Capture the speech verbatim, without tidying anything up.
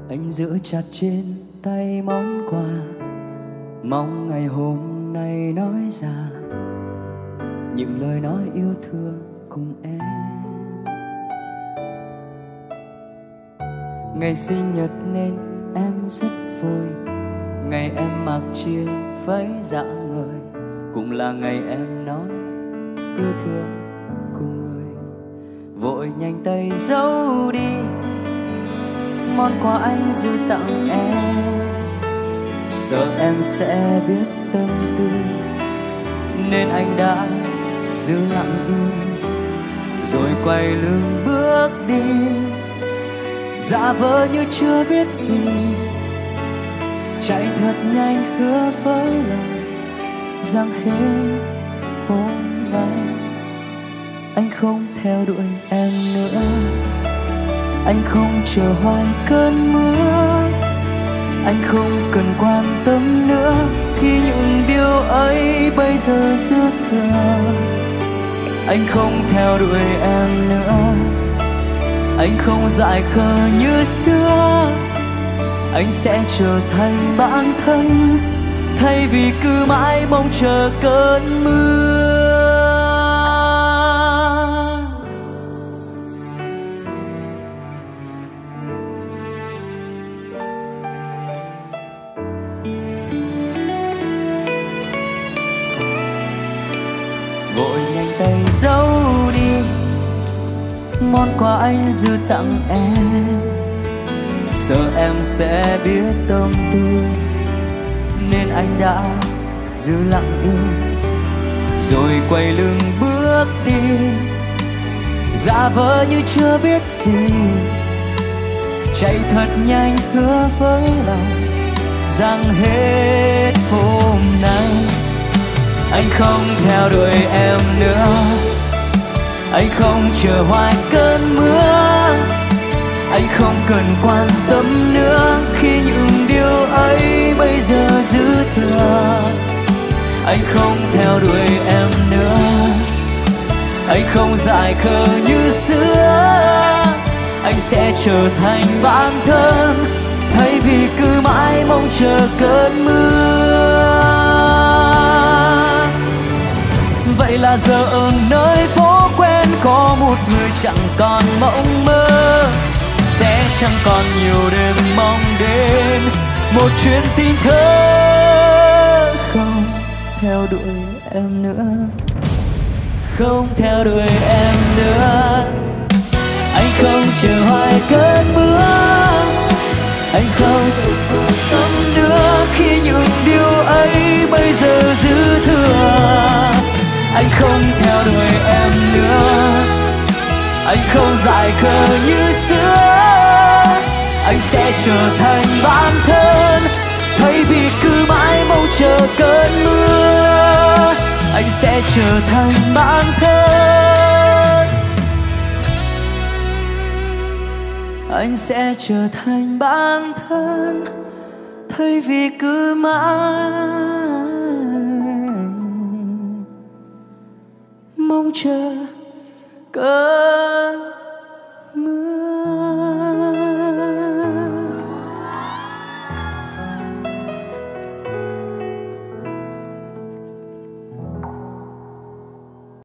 Anh giữ chặt trên tay món quà, mong ngày hôm nay nói ra những lời nói yêu thương cùng em. Ngày sinh nhật nên em rất vui, ngày em mặc chiếc váy dạng người, cũng là ngày em nói yêu thương cùng người. Vội nhanh tay giấu đi món quà anh dự tặng em, sợ em sẽ biết tâm tư nên anh đã giữ lặng im, rồi quay lưng bước đi, giả vờ như chưa biết gì, chạy thật nhanh hứa với lòng rằng hết hôm nay anh không theo đuổi em nữa. Anh không chờ hoài cơn mưa, anh không cần quan tâm nữa khi những điều ấy bây giờ dư thừa. Anh không theo đuổi em nữa, anh không dại khờ như xưa, anh sẽ trở thành bản thân thay vì cứ mãi mong chờ cơn mưa. Vội nhanh tay giấu đi món quà anh dự tặng em, sợ em sẽ biết tâm tư nên anh đã giữ lặng im, rồi quay lưng bước đi, giả vờ như chưa biết gì, chạy thật nhanh hứa với lòng rằng hết hôm nay anh không theo đuổi em nữa. Anh không chờ hoài cơn mưa, anh không cần quan tâm nữa khi những điều ấy bây giờ dư thừa. Anh không theo đuổi em nữa, anh không dại khờ như xưa, anh sẽ trở thành bản thân thay vì cứ mãi mong chờ cơn mưa. Vậy là giờ ở nơi phố quen có một người chẳng còn mộng mơ, sẽ chẳng còn nhiều đêm mong đến một chuyến tin thơ. Không theo đuổi em nữa, không theo đuổi em nữa. Anh không chờ hoài cơn mưa, anh không quan tâm nữa khi những điều ấy bây giờ dư thừa. Anh không theo đuổi em nữa, anh không dại khờ như xưa, anh sẽ trở thành bản thân thay vì cứ mãi mong chờ cơn mưa. Anh sẽ trở thành bản thân, anh sẽ trở thành bản thân thay vì cứ mãi mong chờ cơn